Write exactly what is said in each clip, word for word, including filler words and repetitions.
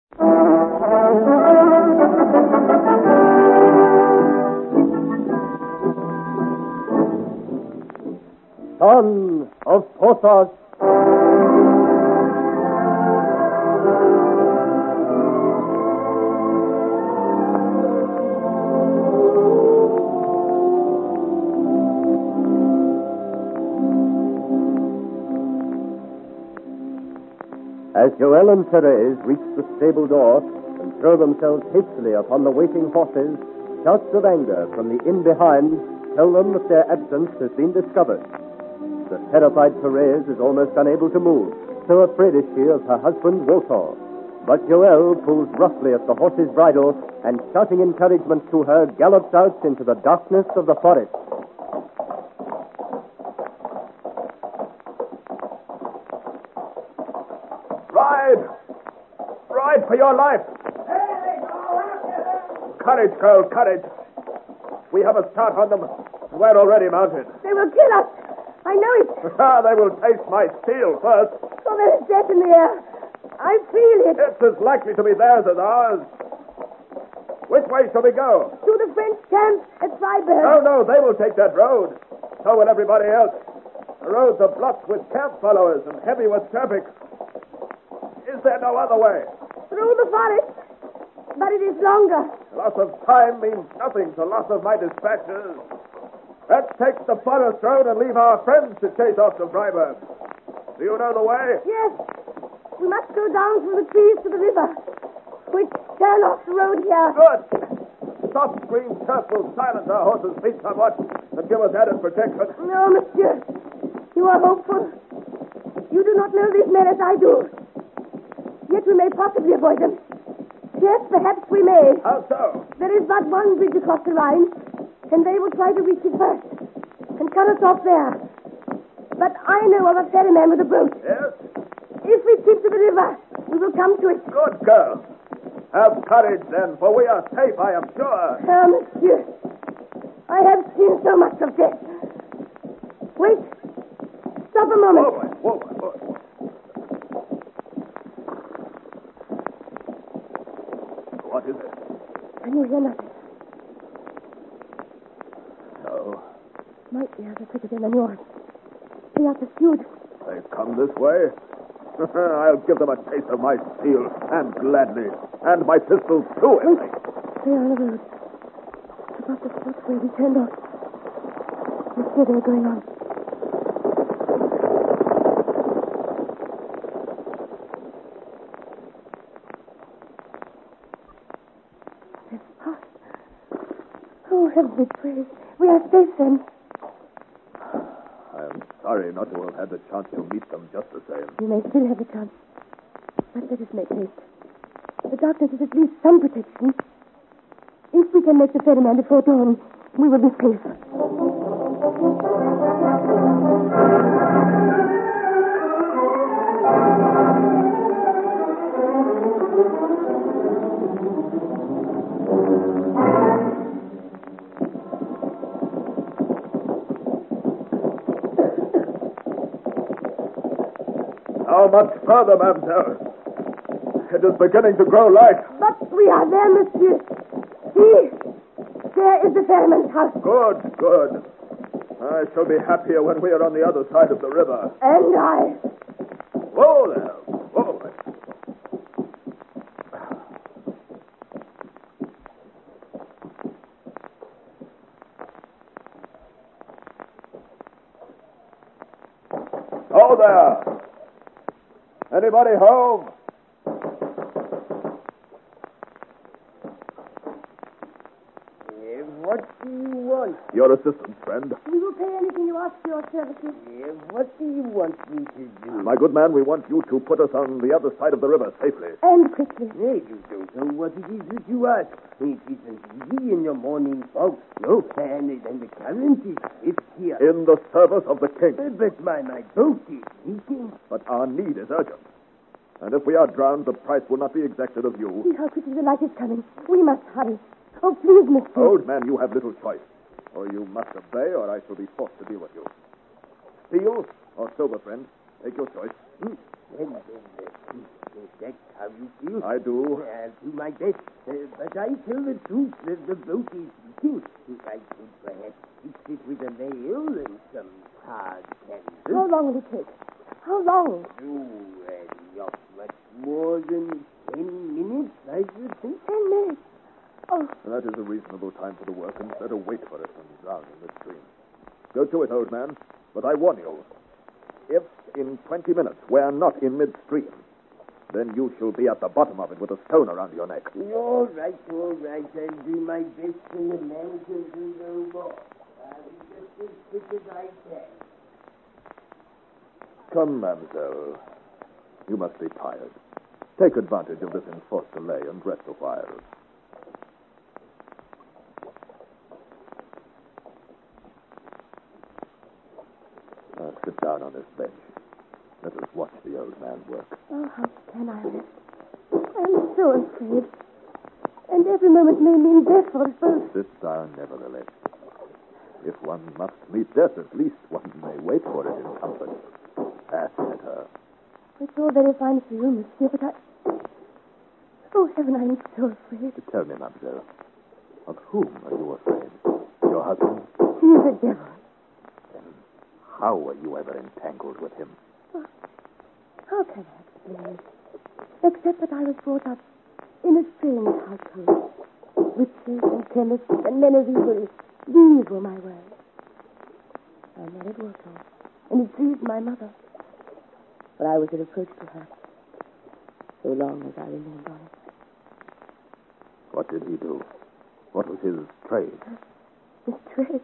Son of Porthos. As Joel and Therese reach the stable door and throw themselves hastily upon the waiting horses, shouts of anger from the inn behind tell them that their absence has been discovered. The terrified Therese is almost unable to move, so afraid is she of her husband, Walter. But Joel pulls roughly at the horse's bridle and, shouting encouragement to her, gallops out into the darkness of the forest. Ride! Ride for your life! Courage, girl, courage. We have a start on them. We're already mounted. They will kill us. I know it. Ah, they will taste my steel first. Oh, there is death in the air. I feel it. It's as likely to be theirs as ours. Which way shall we go? To the French camp at Freiburg. No, no, they will take that road. So will everybody else. The roads are blocked with camp followers and heavy with traffic. Is there no other way? Through the forest. But it is longer. Loss of time means nothing to loss of my dispatches. Let's take the forest road and leave our friends to chase off to Freiburg. Do you know the way? Yes. We must go down through the trees to the river, which turn off the road here. Good. Soft green turf will silence our horses' feet somewhat and give us added protection. No, monsieur. You are hopeful. You do not know these men as I do. Yet we may possibly avoid them. Yes, perhaps we may. How so? There is but one bridge across the Rhine, and they will try to reach it first and cut us off there. But I know of a ferryman with a boat. Yes? If we keep to the river, we will come to it. Good girl. Have courage, then, for we are safe, I am sure. Ah, monsieur. I have seen so much of death. Wait. Stop a moment. Forward, forward, forward. What is it? Can you hear nothing? No. My ears are quicker than yours. They are pursued. They come this way? I'll give them a taste of my steel, and gladly. And my pistols, too, if Wait. They are on the road. About the spot where we turned off. Monsieur, they're going on. They've passed. Oh, heaven be praised. We are safe, then. I am sorry not to have had the chance to meet them just the same. You may still have a chance. But let us make haste. The darkness is at least some protection. If we can make the ferryman before dawn, we will be safe. How much further, mademoiselle? It is beginning to grow light. But we are there, monsieur. See, there is the ferryman's house. Good, good. I shall be happier when we are on the other side of the river. And I. Whoa there. Whoa. Oh, there. Anybody home? Yeah, what do you want? Your assistant, friend. We will pay anything you ask for your services. Yeah, what do you want me to do? My good man, we want you to put us on the other side of the river safely. And quickly. Yeah, you don't know what it is that you ask. It isn't easy in the morning fog. No, and, and the current is swift here. In the service of the king. Uh, But my, my boat is leaking. But our need is urgent. And if we are drowned, the price will not be exacted of you. See how quickly the light is coming. We must hurry. Oh, please, monsieur. Old man, you have little choice. Or you must obey, or I shall be forced to deal with you. Steel or sober, friend? Take your choice. Hmm. And, and, uh, That's how you feel? I do. I'll do my best. Uh, but I tell the truth that the boat is leaking. I could perhaps fix it with a nail and some hard canvas. How long will it take? How long? Oh, uh, not much more than ten minutes, I should think. Ten minutes. Oh, That is a reasonable time for the work, and better wait for it than drown in the stream. Go to it, old man. But I warn you, if in twenty minutes we're not in midstream, then you shall be at the bottom of it with a stone around your neck. All right, all right. I'll do my best, and the man can do no more. I'll be just as quick as I can. Come, mamselle. You must be tired. Take advantage of this enforced delay and rest a while. Now, sit down on this bench. Let us watch the old man work. oh, how can I rest? I'm so afraid. And every moment may mean death for us both. Sit down, nevertheless. If one must meet death, at least one may wait for it in comfort. Ask at her. It's all very fine for you, monsieur, but I... Oh, heaven, I'm so afraid. Tell me, mademoiselle, of whom are you afraid? Your husband? He's a devil. Then how were you ever entangled with him? How can I explain? Except that I was brought up in a strange household. Witches and chemists and men of evil. These were my words. I married Walter, and it pleased my mother. But I was a reproach to her, so long as I remained honest. What did he do? What was his trade? His trade?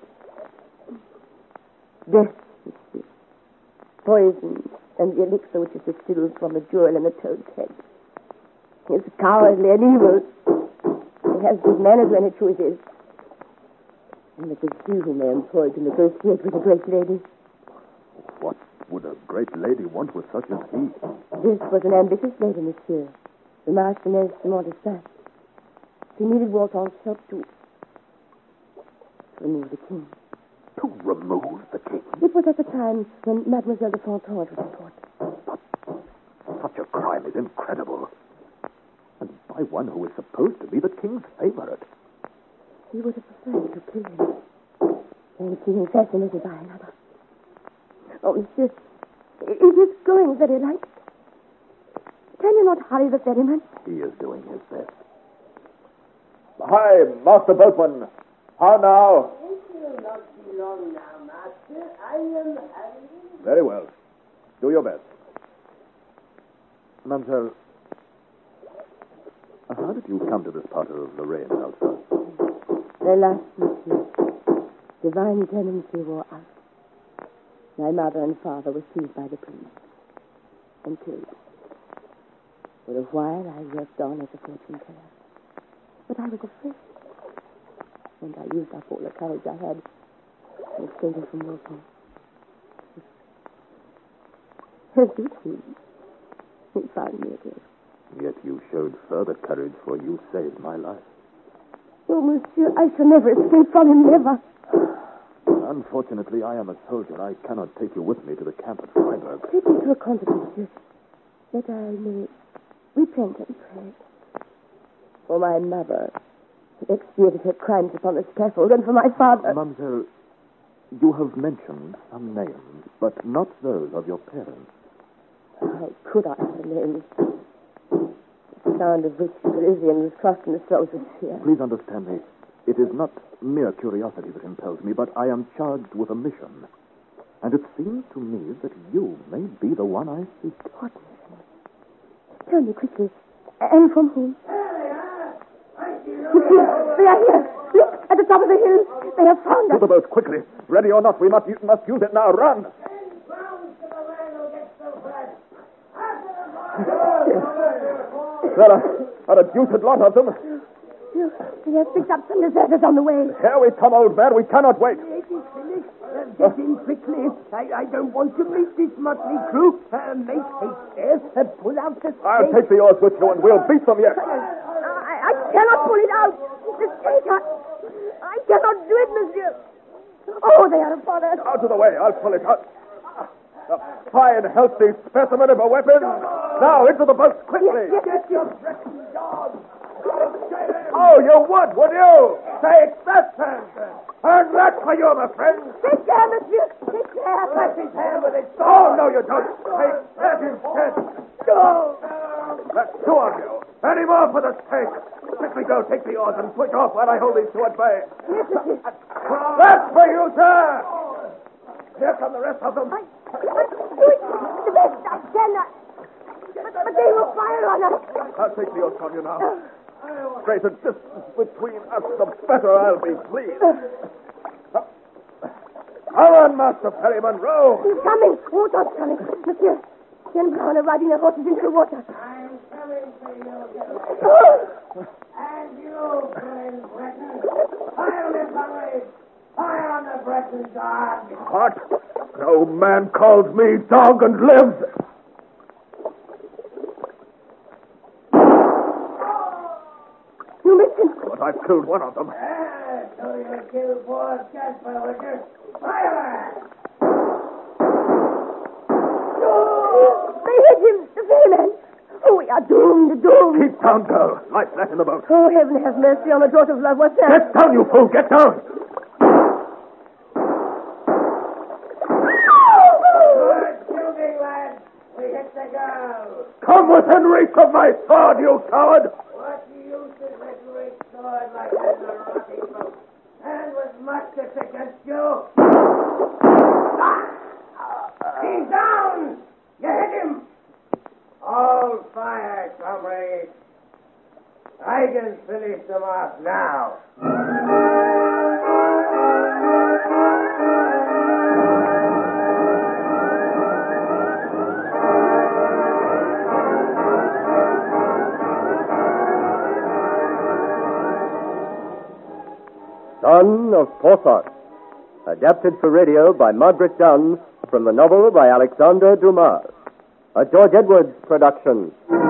Death, monsieur. Poison and the elixir which is distilled from the jewel in the toad's head. He is cowardly and evil. He has good manners when he chooses. And it is he whom they employed to negotiate with a great lady. What would a great lady want with such as he? This was an ambitious lady, monsieur. The Marchioness de Montespan. She needed Walton's help to... to remove the king. To remove the king? It was at the time when Mademoiselle de Fontange was in court. But such a crime is incredible. And by one who is supposed to be the king's favorite. He would have preferred to kill him. And see him fascinated by another. Oh, monsieur, it is going very light. Can you not hurry the ferryman? He is doing his best. Hi, Master Boatman. How now? It will not be long now, Master. I am hurrying. Very well. Do your best. Mademoiselle, how did you come to this part of Lorraine, Elsa? Alas, monsieur, divine clemency wore out. My mother and father were seized by the police and killed. For a while, I worked on as a fortune teller. But I was afraid. And I used up all the courage I had and escaped from Wilson. As did he. He found me again. Yet you showed further courage, for you saved my life. Oh, monsieur, I shall never escape from him, never. Unfortunately, I am a soldier. I cannot take you with me to the camp at Freiburg. Take me to a convent, monsieur, that I may repent and pray. For my mother, who expiated her crimes upon the scaffold, and for my father. Mademoiselle, you have mentioned some names, but not those of your parents. How could I have names? The sound of which Parisian was crossed in the souls of fear. Please understand me. It is not mere curiosity that impels me, but I am charged with a mission. And it seems to me that you may be the one I seek. What mission? Tell me quickly. And from whom? Look here. They are here. Look, at the top of the hill. They have found To us. the boat, quickly. Ready or not, we must, must use it now. Run! There are, are a deuced lot of them. Look, they have picked up some deserters on the way. Here we come, old man. We cannot wait. It is finished. Uh, get in quickly. I, I don't want to meet this motley crew. Uh, make haste there. Uh, pull out the stake. I'll take the oars with you, and we'll beat them yet. I, I cannot pull it out. The stake. I, I cannot do it, monsieur. Oh, they are upon us. Out of the way. I'll pull it out. A fine, healthy specimen of a weapon. Now, into the boat, quickly. Get your dressing dog. Oh, you would, would you? Take that, Santa. Earn that for you, my friend. Take care, monsieur. Take care. Press his hand with his Oh, no, you don't. Take that instead. dog. That's two of you. Any more for the stake. Quickly go, take the oars and push off while I hold these two at bay. Yes, monsieur. That's for you, sir. Here come the rest of them. I, but do it the best I can. I, but, but they will fire on us. I'll take the oars from you now. Greater distance between us, the better I'll be pleased. Come on, Master Ferryman, row. He's coming. Water's coming. Monsieur, Ken Brown are riding their horses into the water. I'm coming for you, Oh! and you, friend Breton. Fire on the comrades. Fire on the Breton dog. What? No man calls me dog and lives. You missed him. But I've killed one of them. Ah, so you killed poor Jasper, would you? Fire! They hit him, the ferryman. Oh, we are doomed, doomed. Keep down, girl. Lie flat in the boat. Oh, heaven have mercy on the daughter of love. What's that? Get down, you fool. Get down. Good shooting, lads. We hit the girl. Come within reach of my sword, you coward. What use is a great sword like that in a rocky boat? And with muskets against you. He's down! You hit him! Hold fire, comrades. I can finish them off now. Son of Porthos, adapted for radio by Margaret Dunn from the novel by Alexander Dumas, a George Edwards production.